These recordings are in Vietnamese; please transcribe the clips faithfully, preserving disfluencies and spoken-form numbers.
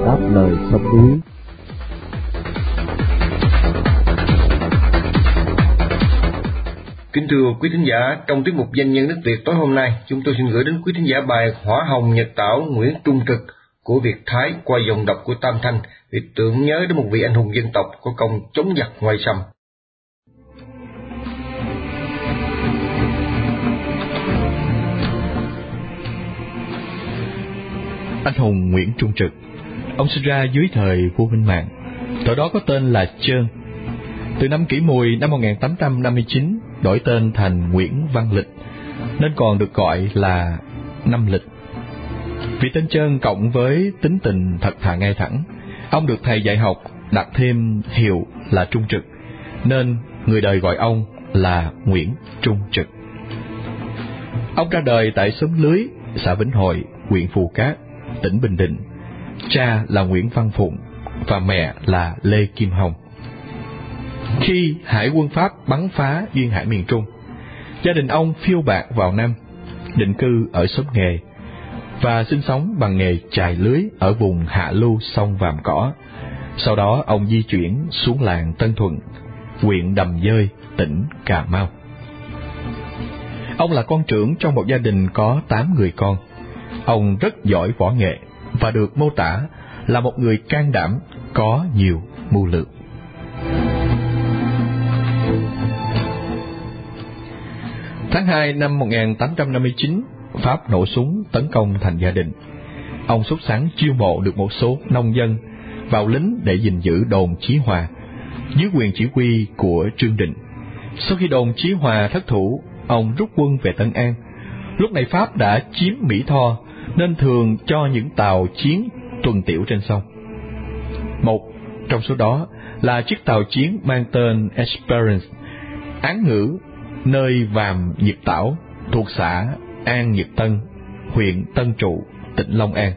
đáp lời sông núi. Kính thưa quý thính giả, trong tiết mục Danh nhân nước Việt tối hôm nay, chúng tôi xin gửi đến quý thính giả bài Hỏa hồng Nhật Tảo Nguyễn Trung Trực của Việt Thái qua dòng đọc của Tam Thanh, để tưởng nhớ đến một vị anh hùng dân tộc có công chống giặc ngoại xâm. Anh hùng Nguyễn Trung Trực, ông sinh ra dưới thời vua Minh Mạng, thời đó có tên là Trơn. Từ năm Kỷ Mùi năm một nghìn tám trăm năm mươi chín đổi tên thành Nguyễn Văn Lịch, nên còn được gọi là Năm Lịch. Vì tên Trơn cộng với tính tình thật thà ngay thẳng, ông được thầy dạy học đặt thêm hiệu là Trung Trực, nên người đời gọi ông là Nguyễn Trung Trực. Ông ra đời tại xóm Lưới, xã Vĩnh Hội, huyện Phù Cát, tỉnh Bình Định. Cha là Nguyễn Văn Phụng và mẹ là Lê Kim Hồng. Khi hải quân Pháp bắn phá duyên hải miền Trung, gia đình ông phiêu bạt vào Nam, định cư ở xóm Nghề và sinh sống bằng nghề chài lưới ở vùng hạ lưu sông Vàm Cỏ. Sau đó ông di chuyển xuống làng Tân Thuận, huyện Đầm Dơi, tỉnh Cà Mau. Ông là con trưởng trong một gia đình có tám người con. Ông rất giỏi võ nghệ và được mô tả là một người can đảm, có nhiều mưu lược. Tháng hai năm một nghìn tám trăm năm mươi chín, Pháp nổ súng tấn công thành gia đình. Ông sốt sắng chiêu mộ được một số nông dân vào lính để gìn giữ đồn Chí Hòa dưới quyền chỉ huy của Trương Định. Sau khi đồn Chí Hòa thất thủ, ông rút quân về Tân An. Lúc này Pháp đã chiếm Mỹ Tho, nên thường cho những tàu chiến tuần tiễu trên sông. Một trong số đó là chiếc tàu chiến mang tên Esperance, án ngữ nơi Vàm Nhật Tảo, thuộc xã An Nhật Tân, huyện Tân Trụ, tỉnh Long An.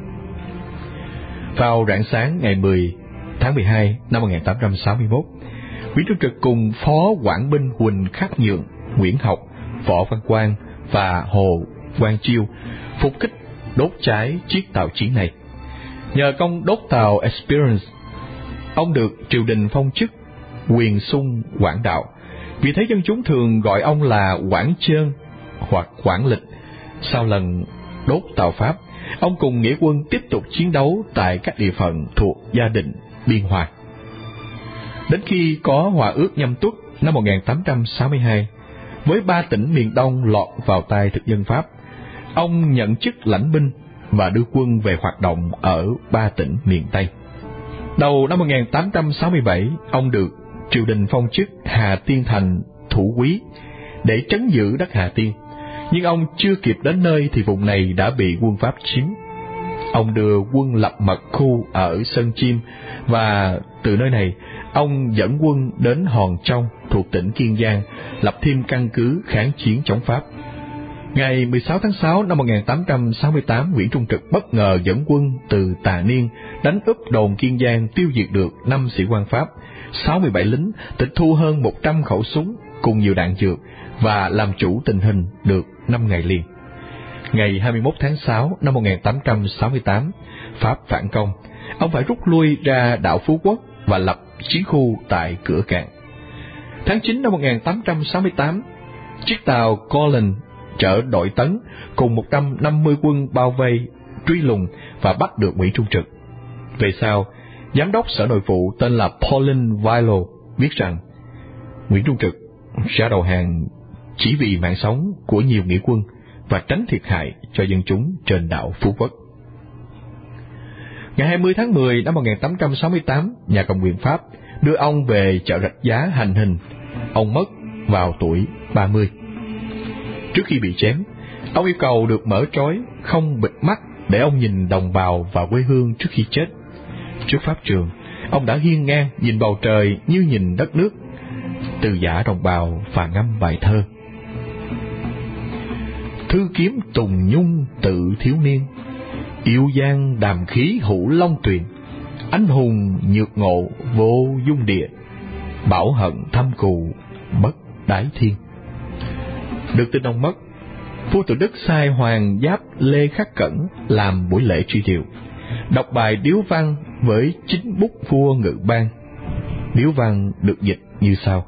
Vào rạng sáng ngày mười tháng mười hai năm một nghìn tám trăm sáu mươi mốt, Nguyễn Trung Trực cùng phó quản binh Huỳnh Khắc Nhượng, Nguyễn Học, Võ Văn Quang và Hồ Quang Chiêu phục kích đốt cháy chiếc tàu chiến này. Nhờ công đốt tàu Esperance, ông được triều đình phong chức quyền sung quản đạo. Vì thế dân chúng thường gọi ông là Quản Trơn hoặc Quản Lịch. Sau lần đốt tàu Pháp, ông cùng nghĩa quân tiếp tục chiến đấu tại các địa phận thuộc Gia Định, Biên Hòa. Đến khi có Hòa ước Nhâm Tuất năm một nghìn tám trăm sáu mươi hai, với ba tỉnh miền Đông lọt vào tay thực dân Pháp, ông nhận chức lãnh binh và đưa quân về hoạt động ở ba tỉnh miền Tây. Đầu năm một nghìn tám trăm sáu mươi bảy, ông được triều đình phong chức Hà Tiên Thành thủ quý để trấn giữ đất Hà Tiên, nhưng ông chưa kịp đến nơi thì vùng này đã bị quân Pháp chiếm. Ông đưa quân lập mật khu ở Sơn Chim, và từ nơi này ông dẫn quân đến Hòn Trong thuộc tỉnh Kiên Giang, lập thêm căn cứ kháng chiến chống Pháp. Ngày mười sáu tháng sáu năm một nghìn tám trăm sáu mươi tám, Nguyễn Trung Trực bất ngờ dẫn quân từ Tà Niên đánh úp đồn Kiên Giang, tiêu diệt được năm sĩ quan Pháp, sáu mươi bảy lính, tịch thu hơn một trăm khẩu súng cùng nhiều đạn dược và làm chủ tình hình được năm ngày liền. Ngày hai mươi mốt tháng sáu năm một nghìn tám trăm sáu mươi tám, Pháp phản công, ông phải rút lui ra đảo Phú Quốc và lập chiến khu tại Cửa Cạn. Tháng chín năm một nghìn tám trăm sáu mươi tám, chiếc tàu Colin chở đội tấn cùng một trăm năm mươi quân bao vây, truy lùng và bắt được Nguyễn Trung Trực. Về sau, Giám đốc Sở Nội vụ tên là Pauline Vilo viết rằng Nguyễn Trung Trực ra đầu hàng chỉ vì mạng sống của nhiều nghĩa quân và tránh thiệt hại cho dân chúng trên đảo Phú Quốc. Ngày hai mươi tháng mười năm một nghìn tám trăm sáu mươi tám, nhà cầm quyền Pháp đưa ông về chợ Rạch Giá hành hình. Ông mất vào tuổi ba mươi. Trước khi bị chém, ông yêu cầu được mở trói, không bịt mắt để ông nhìn đồng bào và quê hương trước khi chết. Trước pháp trường, ông đã hiên ngang nhìn bầu trời như nhìn đất nước, từ giả đồng bào và ngâm bài thơ: Thư kiếm tùng nhung tự thiếu niên, yêu giang đàm khí hữu long tuyền, anh hùng nhược ngộ vô dung địa, bảo hận thâm cù bất đái thiên. Được tin ông mất, vua Tự Đức sai Hoàng Giáp Lê Khắc Cẩn làm buổi lễ truy điệu. đọc bài điếu văn với chính bút vua Ngự Ban. Điếu văn được dịch như sau: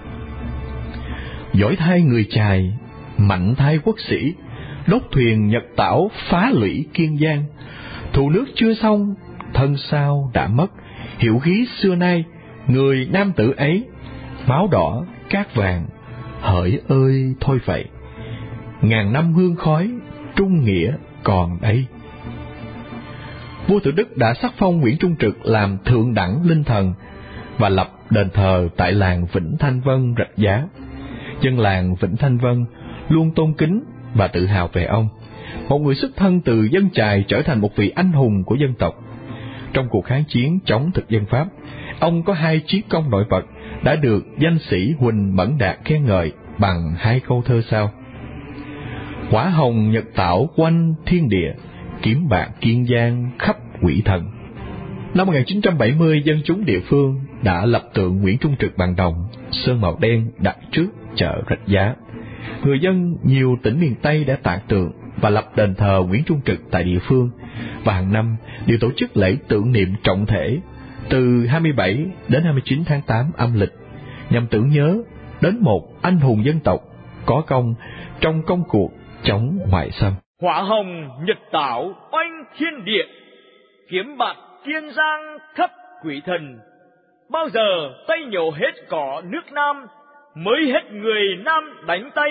Giỏi thay người chài, mạnh thay quốc sĩ, đốt thuyền Nhật Tảo phá lũy Kiên Giang. Thù nước chưa xong, thân sao đã mất, hiệu khí xưa nay, người nam tử ấy, máu đỏ cát vàng, hỡi ơi thôi vậy. Ngàn năm hương khói, trung nghĩa còn đây. Vua Tự Đức đã sắc phong Nguyễn Trung Trực làm thượng đẳng linh thần và lập đền thờ tại làng Vĩnh Thanh Vân Rạch Giá. Dân làng Vĩnh Thanh Vân luôn tôn kính và tự hào về ông, một người xuất thân từ dân chài trở thành một vị anh hùng của dân tộc. Trong cuộc kháng chiến chống thực dân Pháp, ông có hai chiến công nổi bật đã được danh sĩ Huỳnh Mẫn Đạt khen ngợi bằng hai câu thơ sau: Hỏa hồng Nhật Tảo quanh thiên địa, kiếm bạc Kiên Giang khắp quỷ thần. Năm một nghìn chín trăm bảy mươi, dân chúng địa phương đã lập tượng Nguyễn Trung Trực bằng đồng, sơn màu đen đặt trước chợ Rạch Giá. Người dân nhiều tỉnh miền Tây đã tạc tượng và lập đền thờ Nguyễn Trung Trực tại địa phương, và hàng năm đều tổ chức lễ tưởng niệm trọng thể từ hai mươi bảy đến hai mươi chín tháng tám âm lịch, nhằm tưởng nhớ đến một anh hùng dân tộc có công trong công cuộc chống ngoại xâm. Hỏa hồng Nhật Tảo oanh thiên địa, kiếm bạc Kiên Giang khắp quỷ thần. Bao giờ Tây nhổ hết cỏ nước Nam, mới hết người Nam đánh Tây.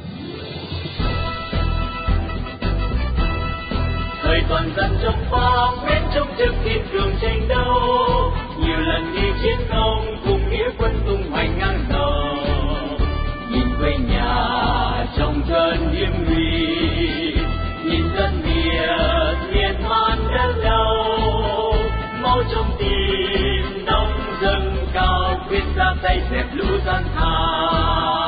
Thời toàn dân trong phong, Nguyễn Trung Trực kiên cường tranh đấu, nhiều lần đi chiến công cùng nghĩa quân tung hoành ngang sông. Nhìn quê nhà trong cơn hiểm nguy, nhìn dân Việt miền man đã lâu, máu trong tim nóng dâng cao, quyết ra tay dẹp lũ gian than.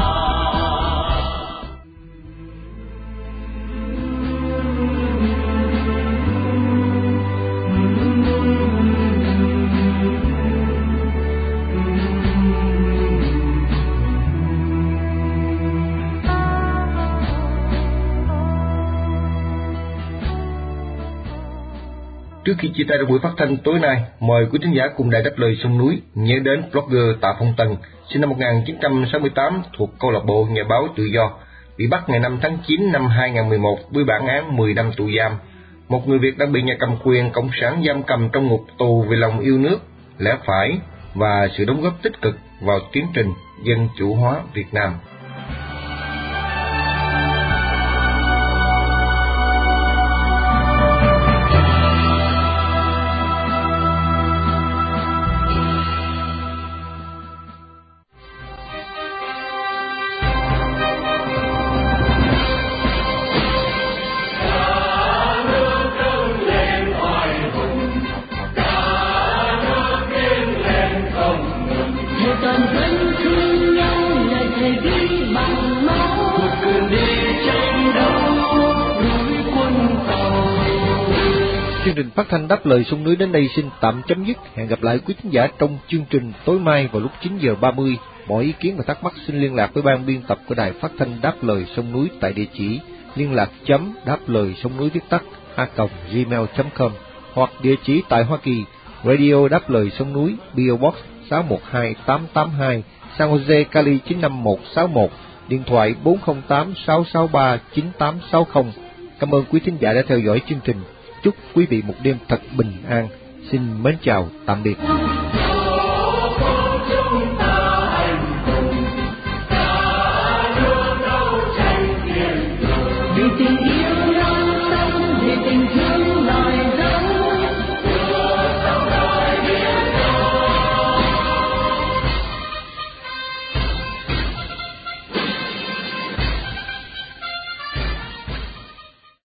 Trước khi chia tay trong buổi phát thanh tối nay, mời quý thính giả cùng Đài Đáp Lời Sông Núi nhớ đến blogger Tạ Phong Tần, sinh năm một nghìn chín trăm sáu mươi tám, thuộc câu lạc bộ Nhà báo Tự do, bị bắt ngày năm tháng chín năm hai nghìn không trăm mười một với bản án mười năm tù giam. Một người Việt đang bị nhà cầm quyền cộng sản giam cầm trong ngục tù vì lòng yêu nước, lẽ phải và sự đóng góp tích cực vào tiến trình dân chủ hóa Việt Nam. Chương trình phát thanh Đáp Lời Sông Núi đến đây xin tạm chấm dứt. Hẹn gặp lại quý khán giả trong chương trình tối mai vào lúc chín giờ ba mươi. Mọi ý kiến và thắc mắc xin liên lạc với ban biên tập của đài phát thanh Đáp Lời Sông Núi tại địa chỉ liên lạc chấm đáp lời sông núi viết tắt a còng gmail chấm com, hoặc địa chỉ tại Hoa Kỳ, Radio Đáp Lời Sông Núi, pê ô Box sáu một hai tám tám hai, San Jose, Cali chín năm một sáu một, điện thoại bốn không tám sáu sáu ba chín tám sáu không. Cảm ơn quý thính giả đã theo dõi chương trình. Chúc quý vị một đêm thật bình an. Xin mến chào, tạm biệt.